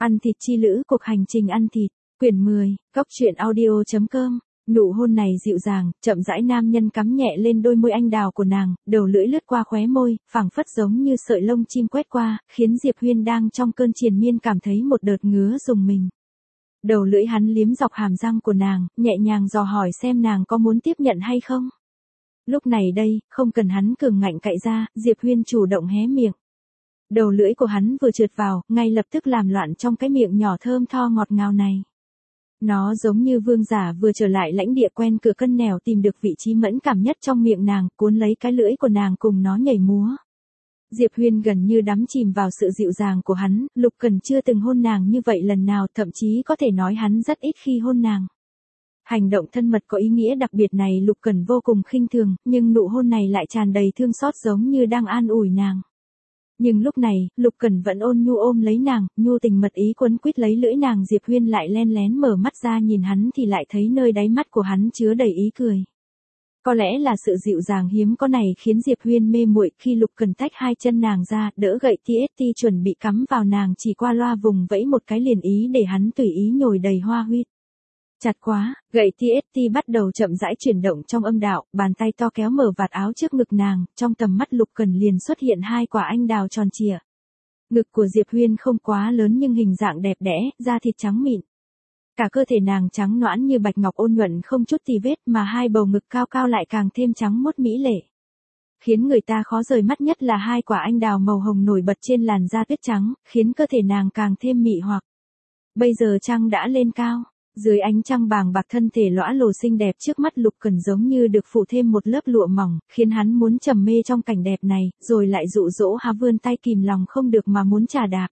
Ăn thịt chi lữ, cuộc hành trình ăn thịt, quyển 10, góc truyện audio.com. Nụ hôn này dịu dàng, chậm rãi, nam nhân cắm nhẹ lên đôi môi anh đào của nàng, đầu lưỡi lướt qua khóe môi, phảng phất giống như sợi lông chim quét qua, khiến Diệp Huyên đang trong cơn triền miên cảm thấy một đợt ngứa rùng mình. Đầu lưỡi hắn liếm dọc hàm răng của nàng, nhẹ nhàng dò hỏi xem nàng có muốn tiếp nhận hay không. Lúc này đây, không cần hắn cường ngạnh cạy ra, Diệp Huyên chủ động hé miệng. Đầu lưỡi của hắn vừa trượt vào, ngay lập tức làm loạn trong cái miệng nhỏ thơm tho ngọt ngào này. Nó giống như vương giả vừa trở lại lãnh địa quen cửa cân nẻo tìm được vị trí mẫn cảm nhất trong miệng nàng, cuốn lấy cái lưỡi của nàng cùng nó nhảy múa. Diệp Huyên gần như đắm chìm vào sự dịu dàng của hắn, Lục Cẩn chưa từng hôn nàng như vậy lần nào, thậm chí có thể nói hắn rất ít khi hôn nàng. Hành động thân mật có ý nghĩa đặc biệt này Lục Cẩn vô cùng khinh thường, nhưng nụ hôn này lại tràn đầy thương xót giống như đang an ủi nàng. Nhưng lúc này, Lục Cẩn vẫn ôn nhu ôm lấy nàng, nhu tình mật ý quấn quýt lấy lưỡi nàng. Diệp Huyên lại len lén mở mắt ra nhìn hắn thì lại thấy nơi đáy mắt của hắn chứa đầy ý cười. Có lẽ là sự dịu dàng hiếm có này khiến Diệp Huyên mê muội, khi Lục Cẩn tách hai chân nàng ra, đỡ gậy TST chuẩn bị cắm vào nàng, chỉ qua loa vùng vẫy một cái liền ý để hắn tùy ý nhồi đầy hoa huyết. Chặt quá, gậy TST bắt đầu chậm rãi chuyển động trong âm đạo, bàn tay to kéo mở vạt áo trước ngực nàng, trong tầm mắt Lục Cẩn liền xuất hiện hai quả anh đào tròn trịa. Ngực của Diệp Huyên không quá lớn nhưng hình dạng đẹp đẽ, da thịt trắng mịn. Cả cơ thể nàng trắng nõn như bạch ngọc ôn nhuận không chút tì vết, mà hai bầu ngực cao cao lại càng thêm trắng muốt mỹ lệ. Khiến người ta khó rời mắt nhất là hai quả anh đào màu hồng nổi bật trên làn da tuyết trắng, khiến cơ thể nàng càng thêm mị hoặc. Bây giờ trăng đã lên cao. Dưới ánh trăng bàng bạc, thân thể lõa lồ xinh đẹp trước mắt Lục Cẩn giống như được phủ thêm một lớp lụa mỏng, khiến hắn muốn trầm mê trong cảnh đẹp này, rồi lại dụ dỗ há vươn tay kìm lòng không được mà muốn trà đạp.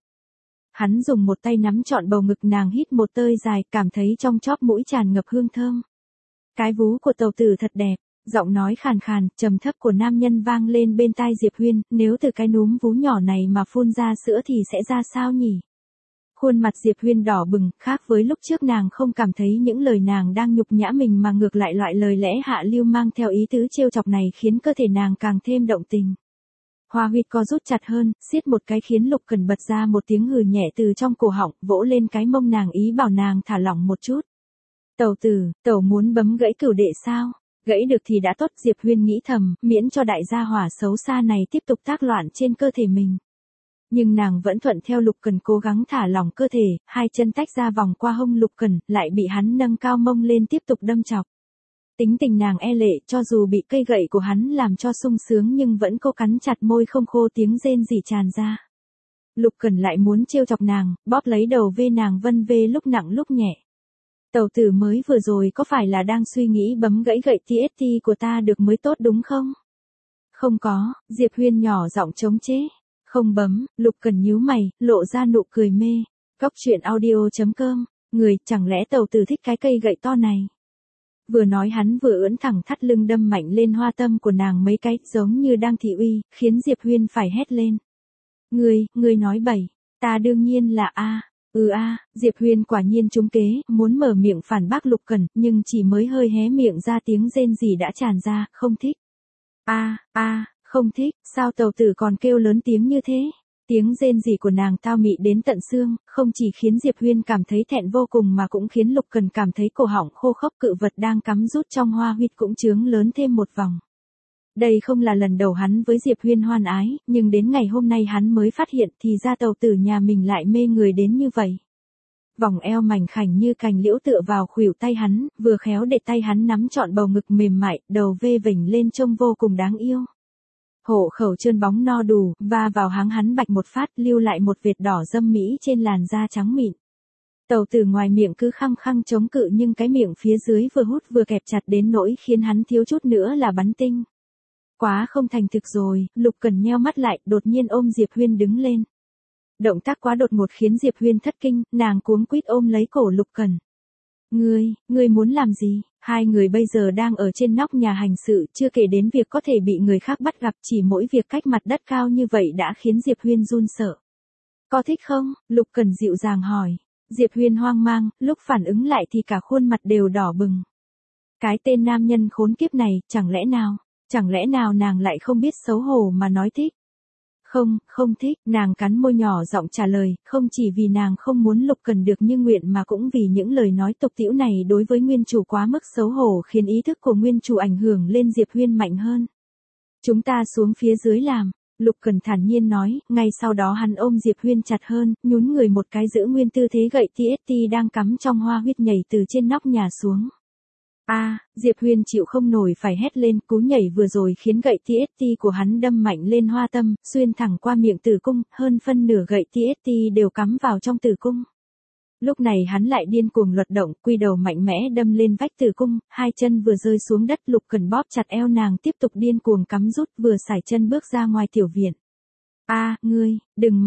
Hắn dùng một tay nắm trọn bầu ngực nàng, hít một hơi dài, cảm thấy trong chóp mũi tràn ngập hương thơm. Cái vú của tàu tử thật đẹp, giọng nói khàn khàn, trầm thấp của nam nhân vang lên bên tai Diệp Huyên, nếu từ cái núm vú nhỏ này mà phun ra sữa thì sẽ ra sao nhỉ? Khuôn mặt Diệp Huyên đỏ bừng, khác với lúc trước nàng không cảm thấy những lời nàng đang nhục nhã mình mà ngược lại loại lời lẽ hạ lưu mang theo ý tứ trêu chọc này khiến cơ thể nàng càng thêm động tình. Hoa huyệt co rút chặt hơn, siết một cái khiến Lục Cẩn bật ra một tiếng hừ nhẹ từ trong cổ họng, vỗ lên cái mông nàng ý bảo nàng thả lỏng một chút. Tẩu tử, tẩu muốn bấm gãy cửu đệ sao? Gãy được thì đã tốt, Diệp Huyên nghĩ thầm, miễn cho đại gia hỏa xấu xa này tiếp tục tác loạn trên cơ thể mình. Nhưng nàng vẫn thuận theo Lục Cẩn cố gắng thả lỏng cơ thể, hai chân tách ra vòng qua hông Lục Cẩn, lại bị hắn nâng cao mông lên tiếp tục đâm chọc. Tính tình nàng e lệ, cho dù bị cây gậy của hắn làm cho sung sướng nhưng vẫn cố cắn chặt môi không khô, tiếng rên rỉ tràn ra. Lục Cẩn lại muốn trêu chọc nàng, bóp lấy đầu vê nàng vân vê lúc nặng lúc nhẹ. Tẩu tử mới vừa rồi có phải là đang suy nghĩ bấm gãy gậy TST của ta được mới tốt đúng không? Không có, Diệp Huyên nhỏ giọng chống chế. Không bấm, Lục Cẩn nhíu mày, lộ ra nụ cười mê. Góc truyện audio.com, người, chẳng lẽ tẩu tử thích cái cây gậy to này? Vừa nói hắn vừa ưỡn thẳng thắt lưng đâm mạnh lên hoa tâm của nàng mấy cái, giống như đang thị uy, khiến Diệp Huyên phải hét lên. Ngươi nói bậy, ta đương nhiên là a. Diệp Huyên quả nhiên trúng kế, muốn mở miệng phản bác Lục Cẩn, nhưng chỉ mới hơi hé miệng ra tiếng rên rỉ đã tràn ra, không thích. Không thích, sao tàu tử còn kêu lớn tiếng như thế? Tiếng rên rỉ của nàng tao mị đến tận xương, không chỉ khiến Diệp Huyên cảm thấy thẹn vô cùng mà cũng khiến Lục Cẩn cảm thấy cổ họng khô khốc, cự vật đang cắm rút trong hoa huyệt cũng trướng lớn thêm một vòng. Đây không là lần đầu hắn với Diệp Huyên hoan ái, nhưng đến ngày hôm nay hắn mới phát hiện thì ra tàu tử nhà mình lại mê người đến như vậy. Vòng eo mảnh khảnh như cành liễu tựa vào khuỷu tay hắn, vừa khéo để tay hắn nắm trọn bầu ngực mềm mại, đầu vê vểnh lên trông vô cùng đáng yêu. Hộ khẩu trơn bóng no đủ, va vào háng hắn bạch một phát, lưu lại một vệt đỏ dâm mỹ trên làn da trắng mịn. Tàu tử ngoài miệng cứ khăng khăng chống cự nhưng cái miệng phía dưới vừa hút vừa kẹp chặt đến nỗi khiến hắn thiếu chút nữa là bắn tinh. Quá không thành thực rồi, Lục Cẩn nheo mắt lại, đột nhiên ôm Diệp Huyên đứng lên. Động tác quá đột ngột khiến Diệp Huyên thất kinh, nàng cuống quýt ôm lấy cổ Lục Cẩn. Ngươi muốn làm gì? Hai người bây giờ đang ở trên nóc nhà hành sự, chưa kể đến việc có thể bị người khác bắt gặp, chỉ mỗi việc cách mặt đất cao như vậy đã khiến Diệp Huyên run sợ. Có thích không? Lục Cẩn dịu dàng hỏi. Diệp Huyên hoang mang, lúc phản ứng lại thì cả khuôn mặt đều đỏ bừng. Cái tên nam nhân khốn kiếp này, chẳng lẽ nào nàng lại không biết xấu hổ mà nói thích? Không, không thích, nàng cắn môi nhỏ giọng trả lời, không chỉ vì nàng không muốn Lục Cần được như nguyện mà cũng vì những lời nói tục tĩu này đối với nguyên chủ quá mức xấu hổ khiến ý thức của nguyên chủ ảnh hưởng lên Diệp Huyên mạnh hơn. Chúng ta xuống phía dưới làm. Lục Cần thản nhiên nói, ngay sau đó hắn ôm Diệp Huyên chặt hơn, nhún người một cái giữ nguyên tư thế gậy TST đang cắm trong hoa huyết nhảy từ trên nóc nhà xuống. Diệp Huyên chịu không nổi phải hét lên, cú nhảy vừa rồi khiến gậy TST của hắn đâm mạnh lên hoa tâm, xuyên thẳng qua miệng tử cung, hơn phân nửa gậy TST đều cắm vào trong tử cung. Lúc này hắn lại điên cuồng luật động, quy đầu mạnh mẽ đâm lên vách tử cung, hai chân vừa rơi xuống đất, Lục Cần bóp chặt eo nàng tiếp tục điên cuồng cắm rút, vừa sải chân bước ra ngoài tiểu viện. Ngươi, đừng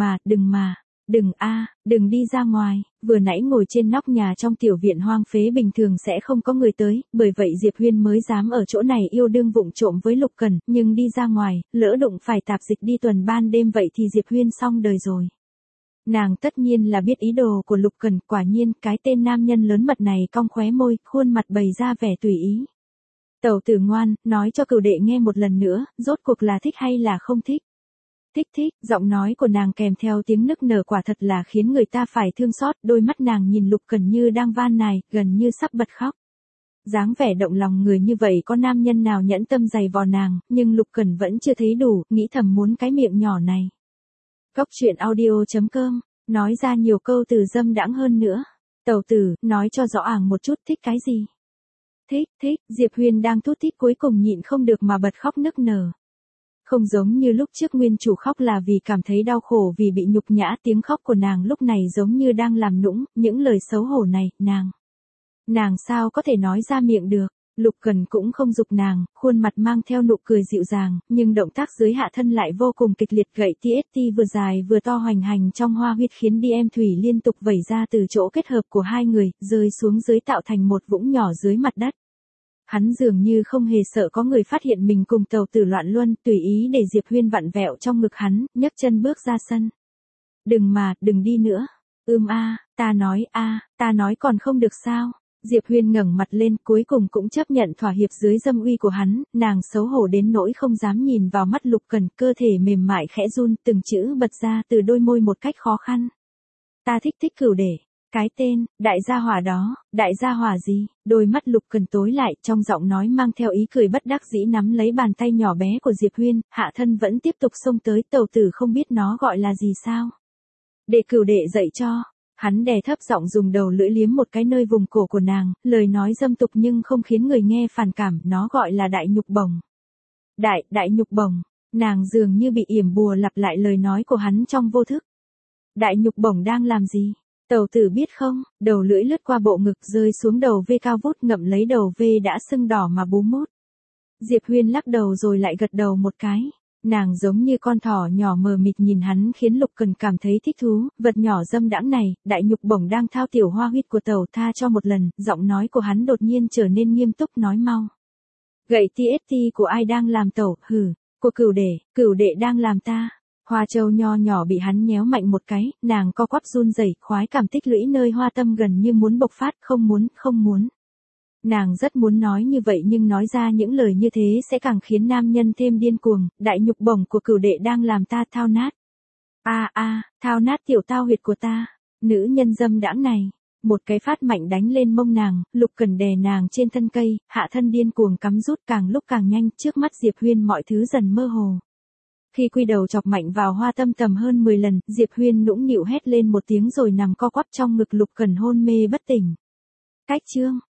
đi ra ngoài, vừa nãy ngồi trên nóc nhà trong tiểu viện hoang phế bình thường sẽ không có người tới, bởi vậy Diệp Huyên mới dám ở chỗ này yêu đương vụng trộm với Lục Cần, nhưng đi ra ngoài, lỡ đụng phải tạp dịch đi tuần ban đêm vậy thì Diệp Huyên xong đời rồi. Nàng tất nhiên là biết ý đồ của Lục Cần, quả nhiên cái tên nam nhân lớn mật này cong khóe môi, khuôn mặt bày ra vẻ tùy ý. Tẩu tử ngoan, nói cho cửu đệ nghe một lần nữa, rốt cuộc là thích hay là không thích? Thích, giọng nói của nàng kèm theo tiếng nức nở quả thật là khiến người ta phải thương xót, đôi mắt nàng nhìn Lục Cần như đang van nài, gần như sắp bật khóc. Dáng vẻ động lòng người như vậy có nam nhân nào nhẫn tâm giày vò nàng, nhưng Lục Cần vẫn chưa thấy đủ, nghĩ thầm muốn cái miệng nhỏ này. Cốc truyện audio.com, nói ra nhiều câu từ dâm đãng hơn nữa. Tẩu tử, nói cho rõ àng một chút, thích cái gì? Thích, Diệp Huyên đang thút thít cuối cùng nhịn không được mà bật khóc nức nở. Không giống như lúc trước nguyên chủ khóc là vì cảm thấy đau khổ vì bị nhục nhã, tiếng khóc của nàng lúc này giống như đang làm nũng, những lời xấu hổ này, nàng sao có thể nói ra miệng được. Lục Cần cũng không giục nàng, khuôn mặt mang theo nụ cười dịu dàng, nhưng động tác dưới hạ thân lại vô cùng kịch liệt, gậy TST vừa dài vừa to hoành hành trong hoa huyết khiến DM thủy liên tục vẩy ra từ chỗ kết hợp của hai người, rơi xuống dưới tạo thành một vũng nhỏ dưới mặt đất. Hắn dường như không hề sợ có người phát hiện mình cùng tẩu tử loạn luân, tùy ý để Diệp Huyên vặn vẹo trong ngực hắn, nhấc chân bước ra sân. Đừng đi nữa. Ta nói còn không được sao? Diệp Huyên ngẩng mặt lên, cuối cùng cũng chấp nhận thỏa hiệp dưới dâm uy của hắn, nàng xấu hổ đến nỗi không dám nhìn vào mắt Lục Cần, cơ thể mềm mại khẽ run, từng chữ bật ra từ đôi môi một cách khó khăn. Ta thích cửu đệ. Cái tên, đại gia hỏa đó, đại gia hỏa gì? Đôi mắt Lục Cần tối lại, trong giọng nói mang theo ý cười bất đắc dĩ nắm lấy bàn tay nhỏ bé của Diệp Huyên, hạ thân vẫn tiếp tục xông tới, tẩu tử không biết nó gọi là gì sao? Để cửu đệ dạy cho. Hắn đè thấp giọng dùng đầu lưỡi liếm một cái nơi vùng cổ của nàng, lời nói dâm tục nhưng không khiến người nghe phản cảm, nó gọi là đại nhục bổng. Đại nhục bổng, nàng dường như bị yểm bùa lặp lại lời nói của hắn trong vô thức. Đại nhục bổng đang làm gì? Tẩu tử biết không, đầu lưỡi lướt qua bộ ngực rơi xuống đầu V cao vút, ngậm lấy đầu V đã sưng đỏ mà bú mút. Diệp Huyên lắc đầu rồi lại gật đầu một cái. Nàng giống như con thỏ nhỏ mờ mịt nhìn hắn khiến Lục Cần cảm thấy thích thú, vật nhỏ dâm đãng này, đại nhục bổng đang thao tiểu hoa huyết của tẩu, tha cho một lần, giọng nói của hắn đột nhiên trở nên nghiêm túc, nói mau. Gậy TST của ai đang làm tẩu, của cửu đệ đang làm ta. Hoa châu nho nhỏ bị hắn nhéo mạnh một cái, nàng co quắp run rẩy, khoái cảm tích lũy nơi hoa tâm gần như muốn bộc phát, không muốn. Nàng rất muốn nói như vậy nhưng nói ra những lời như thế sẽ càng khiến nam nhân thêm điên cuồng, đại nhục bổng của cửu đệ đang làm ta thao nát. Thao nát tiểu tao huyệt của ta, nữ nhân dâm đãng này. Một cái phát mạnh đánh lên mông nàng, Lục Cần đè nàng trên thân cây, hạ thân điên cuồng cắm rút càng lúc càng nhanh, trước mắt Diệp Huyên mọi thứ dần mơ hồ. Khi quy đầu chọc mạnh vào hoa tâm tầm hơn 10 lần, Diệp Huyên nũng nịu hét lên một tiếng rồi nằm co quắp trong ngực Lục Cần hôn mê bất tỉnh. Cách chương